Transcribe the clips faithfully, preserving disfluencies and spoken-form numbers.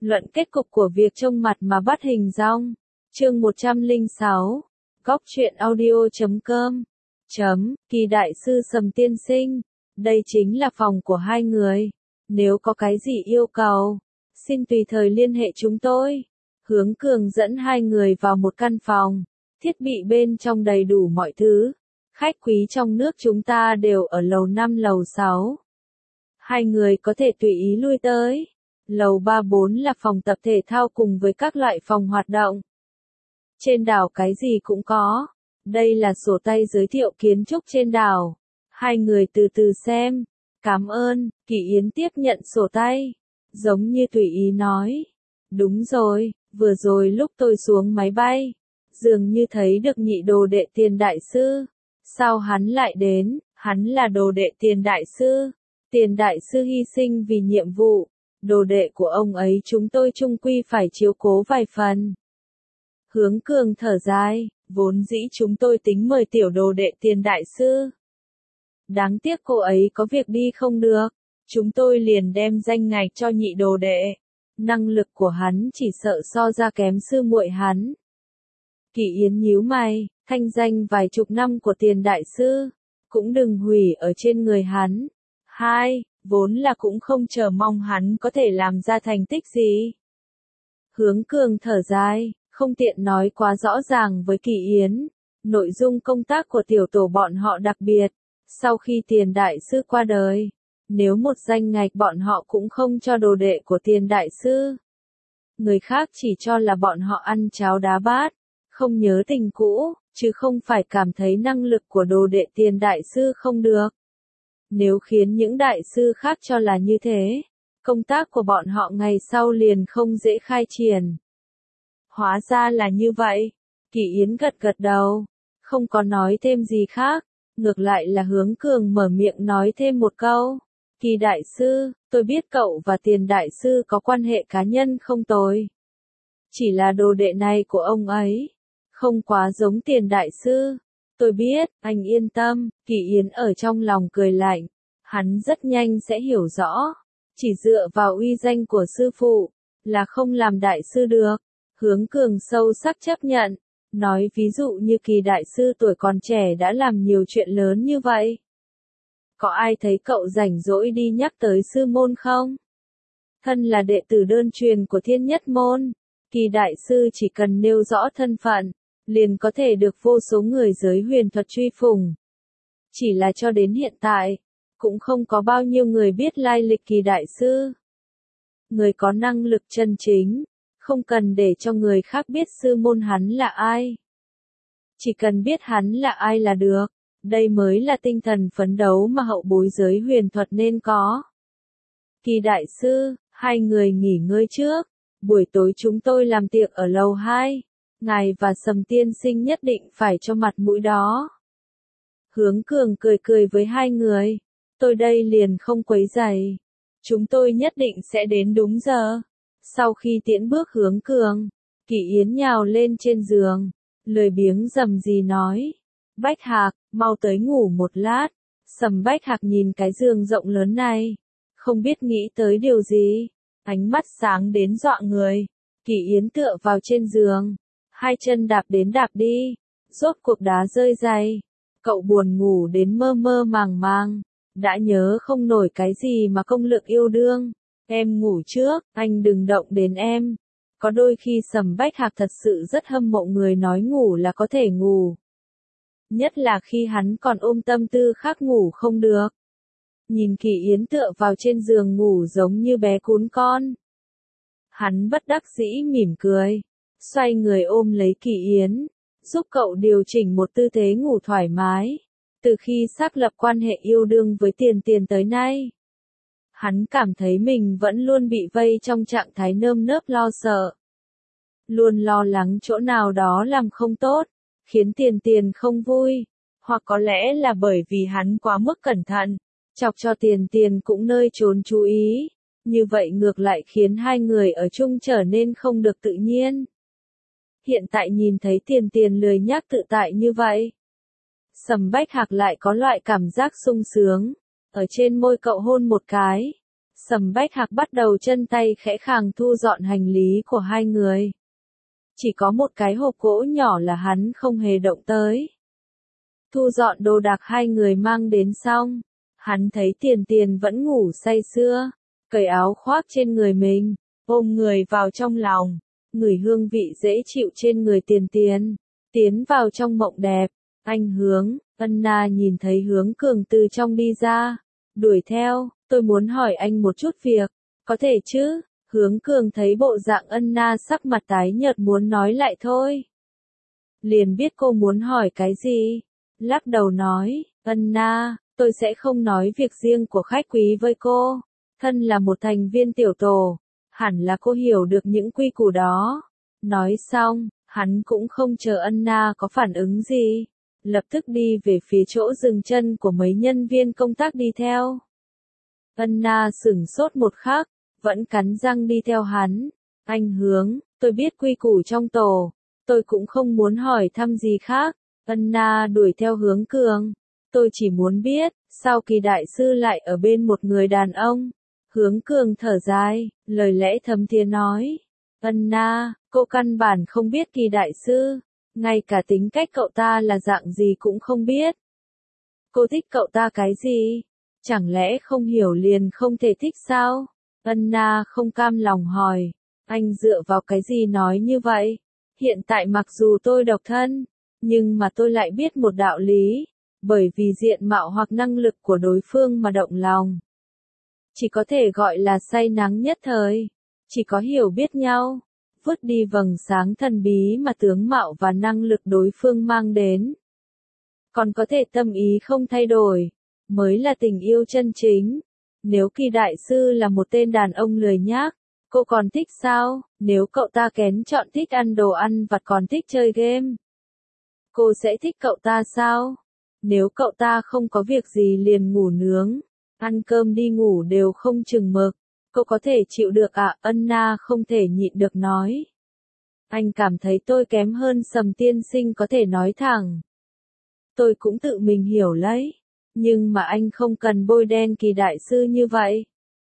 Luận kết cục của việc trông mặt mà bắt hình dong. Chương một trăm lẻ sáu. Góc truyện audio chấm com. Chấm, Kỳ đại sư Sầm tiên sinh. Đây chính là phòng của hai người. Nếu có cái gì yêu cầu, xin tùy thời liên hệ chúng tôi. Hướng Cường dẫn hai người vào một căn phòng. Thiết bị bên trong đầy đủ mọi thứ. Khách quý trong nước chúng ta đều ở lầu năm lầu sáu. Hai người có thể tùy ý lui tới. Lầu ba bốn là phòng tập thể thao cùng với các loại phòng hoạt động. Trên đảo cái gì cũng có. Đây là sổ tay giới thiệu kiến trúc trên đảo. Hai người từ từ xem. Cảm ơn, Kỳ Yến tiếp nhận sổ tay. Giống như tùy ý nói. Đúng rồi, vừa rồi lúc tôi xuống máy bay. Dường như thấy được nhị đồ đệ Tiền đại sư. Sao hắn lại đến? Hắn là đồ đệ Tiền đại sư. Tiền đại sư hy sinh vì nhiệm vụ. Đồ đệ của ông ấy chúng tôi chung quy phải chiếu cố vài phần. Hướng Cường thở dài, vốn dĩ chúng tôi tính mời tiểu đồ đệ Tiền đại sư. Đáng tiếc cô ấy có việc đi không được. Chúng tôi liền đem danh ngạch cho nhị đồ đệ. Năng lực của hắn chỉ sợ so ra kém sư muội hắn. Kỳ Yến nhíu mày, thanh danh vài chục năm của Tiền đại sư, cũng đừng hủy ở trên người hắn. Hai, vốn là cũng không chờ mong hắn có thể làm ra thành tích gì. Hướng Cường thở dài, không tiện nói quá rõ ràng với Kỳ Yến. Nội dung công tác của tiểu tổ bọn họ đặc biệt. Sau khi Tiền đại sư qua đời, nếu một danh ngạch bọn họ cũng không cho đồ đệ của Tiền đại sư. Người khác chỉ cho là bọn họ ăn cháo đá bát, không nhớ tình cũ, chứ không phải cảm thấy năng lực của đồ đệ Tiền đại sư không được. Nếu khiến những đại sư khác cho là như thế, công tác của bọn họ ngày sau liền không dễ khai triển. Hóa ra là như vậy. Kỳ Yến gật gật đầu, không có nói thêm gì khác, ngược lại là Hướng Cường mở miệng nói thêm một câu. Kỳ đại sư, tôi biết cậu và Tiền đại sư có quan hệ cá nhân không tồi. Chỉ là đồ đệ này của ông ấy, không quá giống Tiền đại sư. Tôi biết, anh yên tâm, Kỳ Yến ở trong lòng cười lạnh. Hắn rất nhanh sẽ hiểu rõ. Chỉ dựa vào uy danh của sư phụ, là không làm đại sư được. Hướng Cường sâu sắc chấp nhận. Nói ví dụ như Kỳ đại sư tuổi còn trẻ đã làm nhiều chuyện lớn như vậy. Có ai thấy cậu rảnh rỗi đi nhắc tới sư môn không? Thân là đệ tử đơn truyền của Thiên Nhất Môn, Kỳ đại sư chỉ cần nêu rõ thân phận, liền có thể được vô số người giới huyền thuật truy phủng. Chỉ là cho đến hiện tại, cũng không có bao nhiêu người biết lai lịch Kỳ đại sư. Người có năng lực chân chính, không cần để cho người khác biết sư môn hắn là ai. Chỉ cần biết hắn là ai là được, đây mới là tinh thần phấn đấu mà hậu bối giới huyền thuật nên có. Kỳ đại sư, hai người nghỉ ngơi trước, buổi tối chúng tôi làm tiệc ở lầu hai. Ngài và Sầm tiên sinh nhất định phải cho mặt mũi đó. Hướng Cường cười cười với hai người. Tôi đây liền không quấy rầy. Chúng tôi nhất định sẽ đến đúng giờ. Sau khi tiễn bước Hướng Cường, Kỳ Yến nhào lên trên giường, lười biếng rầm rì nói. Bách Hạc, mau tới ngủ một lát. Sầm Bách Hạc nhìn cái giường rộng lớn này, không biết nghĩ tới điều gì. Ánh mắt sáng đến dọa người. Kỳ Yến tựa vào trên giường. Hai chân đạp đến đạp đi, rốt cuộc đá rơi giày. Cậu buồn ngủ đến mơ mơ màng màng, đã nhớ không nổi cái gì mà công lực yêu đương. Em ngủ trước, anh đừng động đến em. Có đôi khi Sầm Bách Hạc thật sự rất hâm mộ người nói ngủ là có thể ngủ. Nhất là khi hắn còn ôm tâm tư khác ngủ không được. Nhìn Kỳ Yến tựa vào trên giường ngủ giống như bé cún con. Hắn bất đắc dĩ mỉm cười. Xoay người ôm lấy Kỳ Yến, giúp cậu điều chỉnh một tư thế ngủ thoải mái. Từ khi xác lập quan hệ yêu đương với Tiền Tiền tới nay, hắn cảm thấy mình vẫn luôn bị vây trong trạng thái nơm nớp lo sợ. Luôn lo lắng chỗ nào đó làm không tốt, khiến Tiền Tiền không vui. Hoặc có lẽ là bởi vì hắn quá mức cẩn thận, chọc cho Tiền Tiền cũng nơi trốn chú ý. Như vậy ngược lại khiến hai người ở chung trở nên không được tự nhiên. Hiện tại nhìn thấy Tiền Tiền lười nhác tự tại như vậy, Sầm Bách Hạc lại có loại cảm giác sung sướng. Ở trên môi cậu hôn một cái. Sầm Bách Hạc bắt đầu chân tay khẽ khàng thu dọn hành lý của hai người. Chỉ có một cái hộp gỗ nhỏ là hắn không hề động tới. Thu dọn đồ đạc hai người mang đến xong, hắn thấy Tiền Tiền vẫn ngủ say sưa, cởi áo khoác trên người mình, ôm người vào trong lòng, ngửi hương vị dễ chịu trên người Tiền Tiền, tiến vào trong mộng đẹp. Anh Hướng, Ân Na nhìn thấy Hướng Cường từ trong đi ra, đuổi theo, tôi muốn hỏi anh một chút việc, có thể chứ? Hướng Cường thấy bộ dạng Ân Na sắc mặt tái nhợt muốn nói lại thôi. Liền biết cô muốn hỏi cái gì, lắc đầu nói, Ân Na, tôi sẽ không nói việc riêng của khách quý với cô, thân là một thành viên tiểu tổ, hẳn là cô hiểu được những quy củ đó. Nói xong, hắn cũng không chờ Ân Na có phản ứng gì, lập tức đi về phía chỗ dừng chân của mấy nhân viên công tác đi theo. Ân Na sửng sốt một khắc, vẫn cắn răng đi theo hắn. Anh Hướng, tôi biết quy củ trong tổ, tôi cũng không muốn hỏi thăm gì khác. Ân Na đuổi theo Hướng Cường. Tôi chỉ muốn biết, sao Kỳ đại sư lại ở bên một người đàn ông? Hướng Cường thở dài, lời lẽ thâm thiế nói. Ân Na, cô căn bản không biết Kỳ đại sư, ngay cả tính cách cậu ta là dạng gì cũng không biết. Cô thích cậu ta cái gì? Chẳng lẽ không hiểu liền không thể thích sao? Ân Na không cam lòng hỏi. Anh dựa vào cái gì nói như vậy? Hiện tại mặc dù tôi độc thân, nhưng mà tôi lại biết một đạo lý, bởi vì diện mạo hoặc năng lực của đối phương mà động lòng. Chỉ có thể gọi là say nắng nhất thời, chỉ có hiểu biết nhau, vứt đi vầng sáng thần bí mà tướng mạo và năng lực đối phương mang đến. Còn có thể tâm ý không thay đổi, mới là tình yêu chân chính. Nếu Kỳ đại sư là một tên đàn ông lười nhác, cô còn thích sao? Nếu cậu ta kén chọn thích ăn đồ ăn vặt còn thích chơi game, cô sẽ thích cậu ta sao? Nếu cậu ta không có việc gì liền ngủ nướng, ăn cơm đi ngủ đều không chừng mực, cô có thể chịu được à? Ân Na không thể nhịn được nói. Anh cảm thấy tôi kém hơn Sầm tiên sinh có thể nói thẳng. Tôi cũng tự mình hiểu lấy, nhưng mà anh không cần bôi đen Kỳ đại sư như vậy.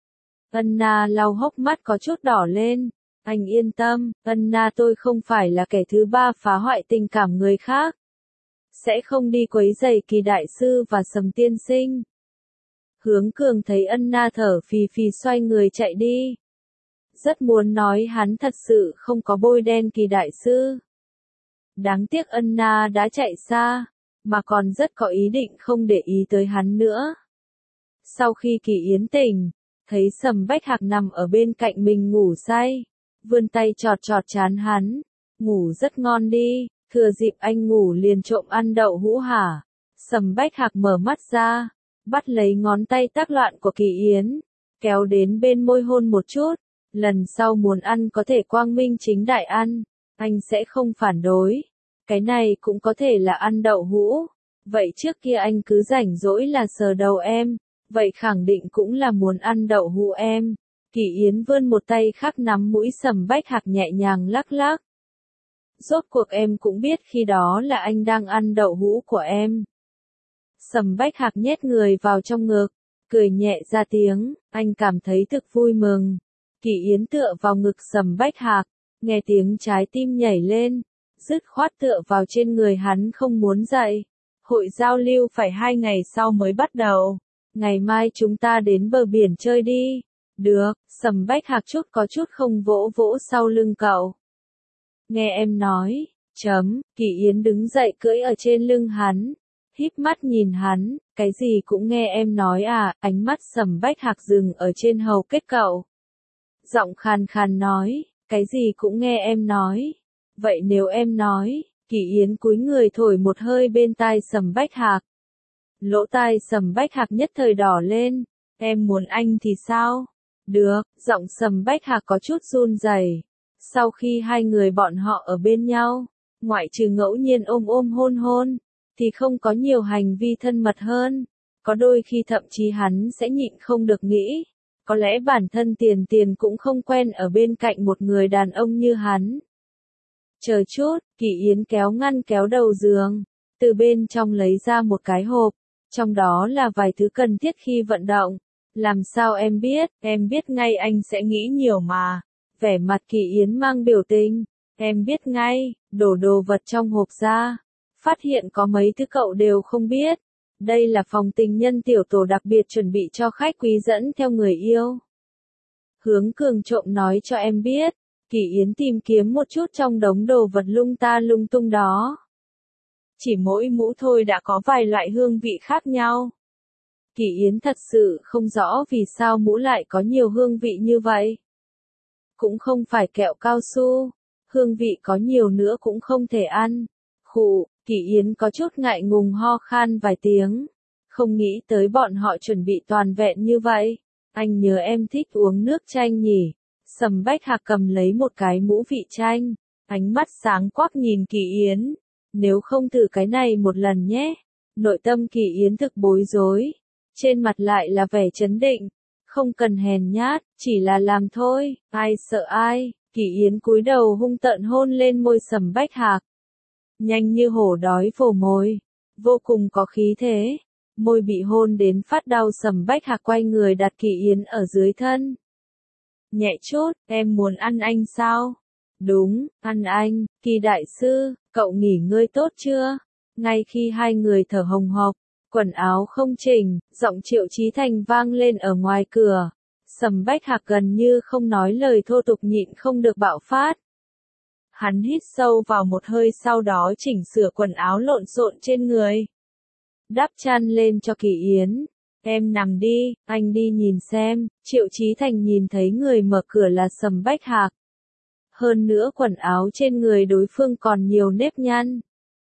Ân Na lau hốc mắt có chút đỏ lên. Anh yên tâm, Ân Na tôi không phải là kẻ thứ ba phá hoại tình cảm người khác. Sẽ không đi quấy rầy Kỳ đại sư và Sầm tiên sinh. Hướng Cường thấy Ân Na thở phì phì xoay người chạy đi. Rất muốn nói hắn thật sự không có bôi đen Kỳ đại sư. Đáng tiếc Ân Na đã chạy xa, mà còn rất có ý định không để ý tới hắn nữa. Sau khi Kỳ Yến tỉnh, thấy Sầm Bách Hạc nằm ở bên cạnh mình ngủ say, vươn tay chọt chọt trán hắn, ngủ rất ngon đi, thừa dịp anh ngủ liền trộm ăn đậu hũ hả? Sầm Bách Hạc mở mắt ra, bắt lấy ngón tay tác loạn của Kỳ Yến, kéo đến bên môi hôn một chút, lần sau muốn ăn có thể quang minh chính đại ăn, anh sẽ không phản đối. Cái này cũng có thể là ăn đậu hũ, vậy trước kia anh cứ rảnh rỗi là sờ đầu em, vậy khẳng định cũng là muốn ăn đậu hũ em. Kỳ Yến vươn một tay khác nắm mũi Sầm Bách Hạc nhẹ nhàng lắc lắc. Rốt cuộc em cũng biết khi đó là anh đang ăn đậu hũ của em. Sầm Bách Hạc nhét người vào trong ngực, cười nhẹ ra tiếng, anh cảm thấy thực vui mừng. Kỳ Yến tựa vào ngực Sầm Bách Hạc, nghe tiếng trái tim nhảy lên, dứt khoát tựa vào trên người hắn không muốn dậy. Hội giao lưu phải hai ngày sau mới bắt đầu. Ngày mai chúng ta đến bờ biển chơi đi. Được, Sầm Bách Hạc chút có chút không vỗ vỗ sau lưng cậu. Nghe em nói, chấm, Kỳ Yến đứng dậy cưỡi ở trên lưng hắn, híp mắt nhìn hắn, cái gì cũng nghe em nói à? Ánh mắt Sầm Bách Hạc dừng ở trên hầu kết cậu. Giọng khàn khàn nói, cái gì cũng nghe em nói. Vậy nếu em nói, Kỳ Yến cúi người thổi một hơi bên tai Sầm Bách Hạc. Lỗ tai Sầm Bách Hạc nhất thời đỏ lên, em muốn anh thì sao? Được, giọng Sầm Bách Hạc có chút run rẩy. Sau khi hai người bọn họ ở bên nhau, ngoại trừ ngẫu nhiên ôm ôm hôn hôn, thì không có nhiều hành vi thân mật hơn. Có đôi khi thậm chí hắn sẽ nhịn không được nghĩ, có lẽ bản thân Tiền Tiền cũng không quen ở bên cạnh một người đàn ông như hắn. Chờ chút, Kỳ Yến kéo ngăn kéo đầu giường, từ bên trong lấy ra một cái hộp, trong đó là vài thứ cần thiết khi vận động, Làm sao em biết, em biết ngay anh sẽ nghĩ nhiều mà. Vẻ mặt Kỳ Yến mang biểu tình, em biết ngay, đổ đồ vật trong hộp ra. Phát hiện có mấy thứ cậu đều không biết. Đây là phòng tình nhân tiểu tổ đặc biệt chuẩn bị cho khách quý dẫn theo người yêu. Hướng Cường trộm nói cho em biết. Kỳ Yến tìm kiếm một chút trong đống đồ vật lung ta lung tung đó. Chỉ mỗi mũ thôi đã có vài loại hương vị khác nhau. Kỳ Yến thật sự không rõ vì sao mũ lại có nhiều hương vị như vậy. Cũng không phải kẹo cao su, hương vị có nhiều nữa cũng không thể ăn. Khụ, Kỳ Yến có chút ngại ngùng ho khan vài tiếng. Không nghĩ tới bọn họ chuẩn bị toàn vẹn như vậy. Anh nhớ em thích uống nước chanh nhỉ. Sầm Bách Hạc cầm lấy một cái mũ vị chanh. Ánh mắt sáng quắc nhìn Kỳ Yến. Nếu không thử cái này một lần nhé. Nội tâm Kỳ Yến thực bối rối. Trên mặt lại là vẻ trấn định. Không cần hèn nhát, chỉ là làm thôi, ai sợ ai. Kỳ Yến cúi đầu hung tợn hôn lên môi Sầm Bách Hạc. Nhanh như hổ đói vồ mồi. Vô cùng có khí thế. Môi bị hôn đến phát đau Sầm Bách Hạc quay người đặt Kỳ Yến ở dưới thân. Nhẹ chút, em muốn ăn anh sao? Đúng, ăn anh, Kỳ đại sư, cậu nghỉ ngơi tốt chưa? Ngay khi hai người thở hồng hộc, quần áo không chỉnh, giọng Triệu Chí Thành vang lên ở ngoài cửa. Sầm Bách Hạc gần như không nói lời thô tục nhịn không được bạo phát. Hắn hít sâu vào một hơi sau đó chỉnh sửa quần áo lộn xộn trên người. Đắp chăn lên cho Kỳ Yến. Em nằm đi, anh đi nhìn xem. Triệu Chí Thành nhìn thấy người mở cửa là Sầm Bách Hạc. Hơn nữa quần áo trên người đối phương còn nhiều nếp nhăn.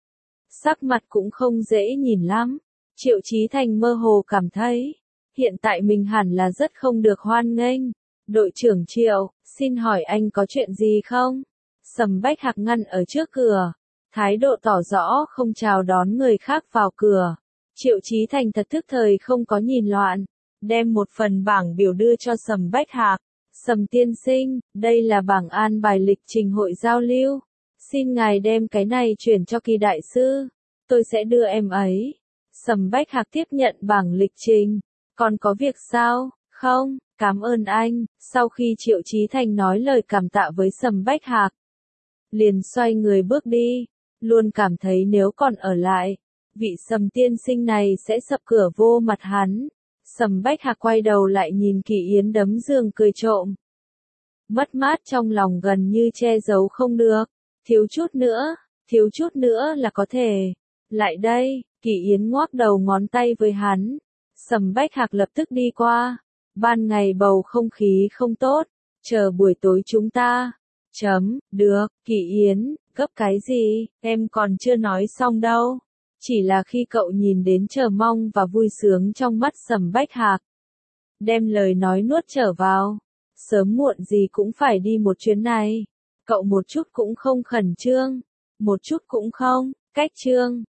Sắc mặt cũng không dễ nhìn lắm. Triệu Chí Thành mơ hồ cảm thấy, hiện tại mình hẳn là rất không được hoan nghênh. Đội trưởng Triệu, xin hỏi anh có chuyện gì không? Sầm Bách Hạc ngăn ở trước cửa, thái độ tỏ rõ không chào đón người khác vào cửa. Triệu Chí Thành thật thức thời không có nhìn loạn, đem một phần bảng biểu đưa cho Sầm Bách Hạc. Sầm tiên sinh, đây là bảng an bài lịch trình hội giao lưu. Xin ngài đem cái này chuyển cho Kỳ đại sư, tôi sẽ đưa em ấy. Sầm Bách Hạc tiếp nhận bảng lịch trình. Còn có việc sao? Không, cảm ơn anh. Sau khi Triệu Chí Thành nói lời cảm tạ với Sầm Bách Hạc, liền xoay người bước đi. Luôn cảm thấy nếu còn ở lại, vị Sầm tiên sinh này sẽ sập cửa vô mặt hắn. Sầm Bách Hạc quay đầu lại nhìn Kỳ Yến đấm giường cười trộm. Mất mát trong lòng gần như che giấu không được. Thiếu chút nữa, thiếu chút nữa là có thể. Lại đây, Kỳ Yến ngoác đầu ngón tay với hắn. Sầm Bách Hạc lập tức đi qua. Ban ngày bầu không khí không tốt. Chờ buổi tối chúng ta. Chấm, được, Kỳ Yến, gấp cái gì, em còn chưa nói xong đâu. Chỉ là khi cậu nhìn đến chờ mong và vui sướng trong mắt Sầm Bách Hạc. Đem lời nói nuốt trở vào. Sớm muộn gì cũng phải đi một chuyến này. Cậu một chút cũng không khẩn trương. Một chút cũng không, cách trương.